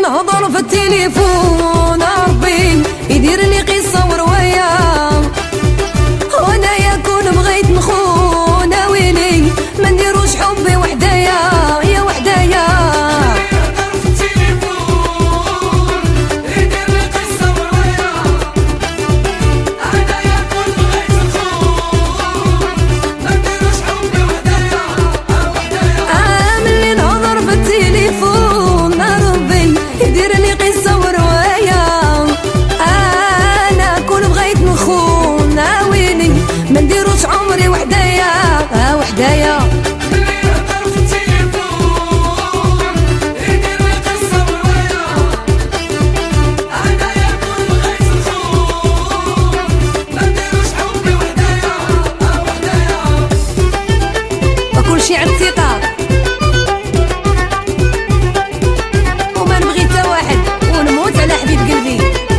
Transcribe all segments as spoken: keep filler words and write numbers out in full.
نهضر في التليفون ربي يديرني قصة ورواية، وانا يا كون بغيت نخون ويلي ما نديروش حبي وحدايا يا وحدايا. ما نديروش عمري وحدايا ها وحدايا. اللي يهضر في التليفون يدير لي قصة ورواية، أنا يا كون بغيت نخون ما نديروش حبي وحدايا ها وحدايا. وكلشي عند ثقة وما نبغي تا واحد ونموت على حبيب قلبي.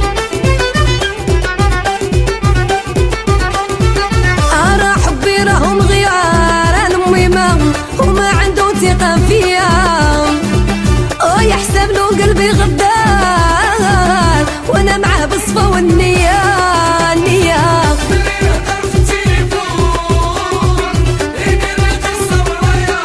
راهم غيار المهمة وما عنده ثقة فيا، ويحسب له قلبي غدار وانا معاه بالصفا والنية النية. اللي يهضر في التليفون يدير لي قصة ورواية،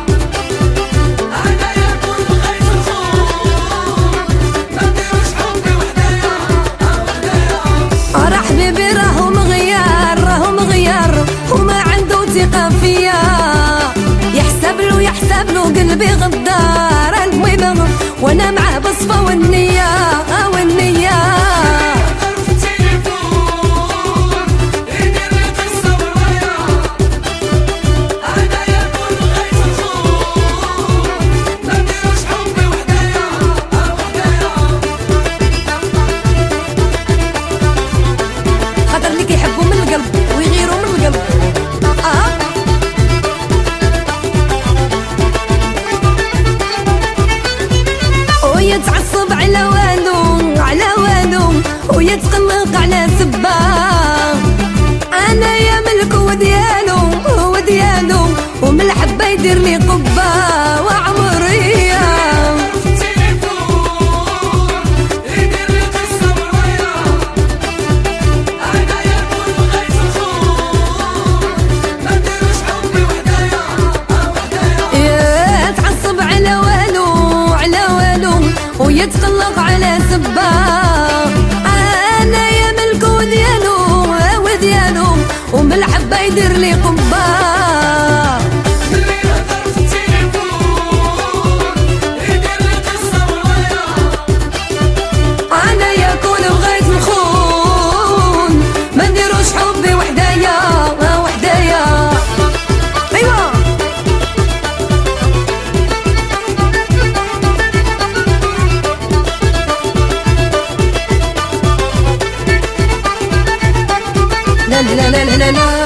أنا يا كون بغيت نخون ما نديروش حبي وحدايا ها وحدايا. راه حبيبي راهم غيار راهم غيار وما ثقة فيا، يحسب له يحسب له قلبي غدار المهم وانا معاه بالصفا والنية والنية. في التليفون يدير لي قصة ورواية، أنا يا كون بغيت نخون ما نديروش حبي وحدايا ها وحدايا. خاطر اللي كيحبوا من القلب ويغيروا من القلب ويتعصب على والو على والو ويتقلق على سبا، انا يا ملكو وديالو وديالو ومن الحبه يدير لي قبه وعمريه. في التليفون يدير لي قصه وروايه، انا يا كون بغيت نخون ما نديروش حبي وحدايا ها وحدايا. يتعصب على والو على والو ويتقلق على سبا، انا يا ملكو ديالو وديالو ومن الحبه يدير لي قبه. اللي يهضر في التليفون يدير لي قصه وروايه، انا يا كون بغيت نخون ما نديروش حبي وحدايا وحدايا. ايوا لا لا لا لا لا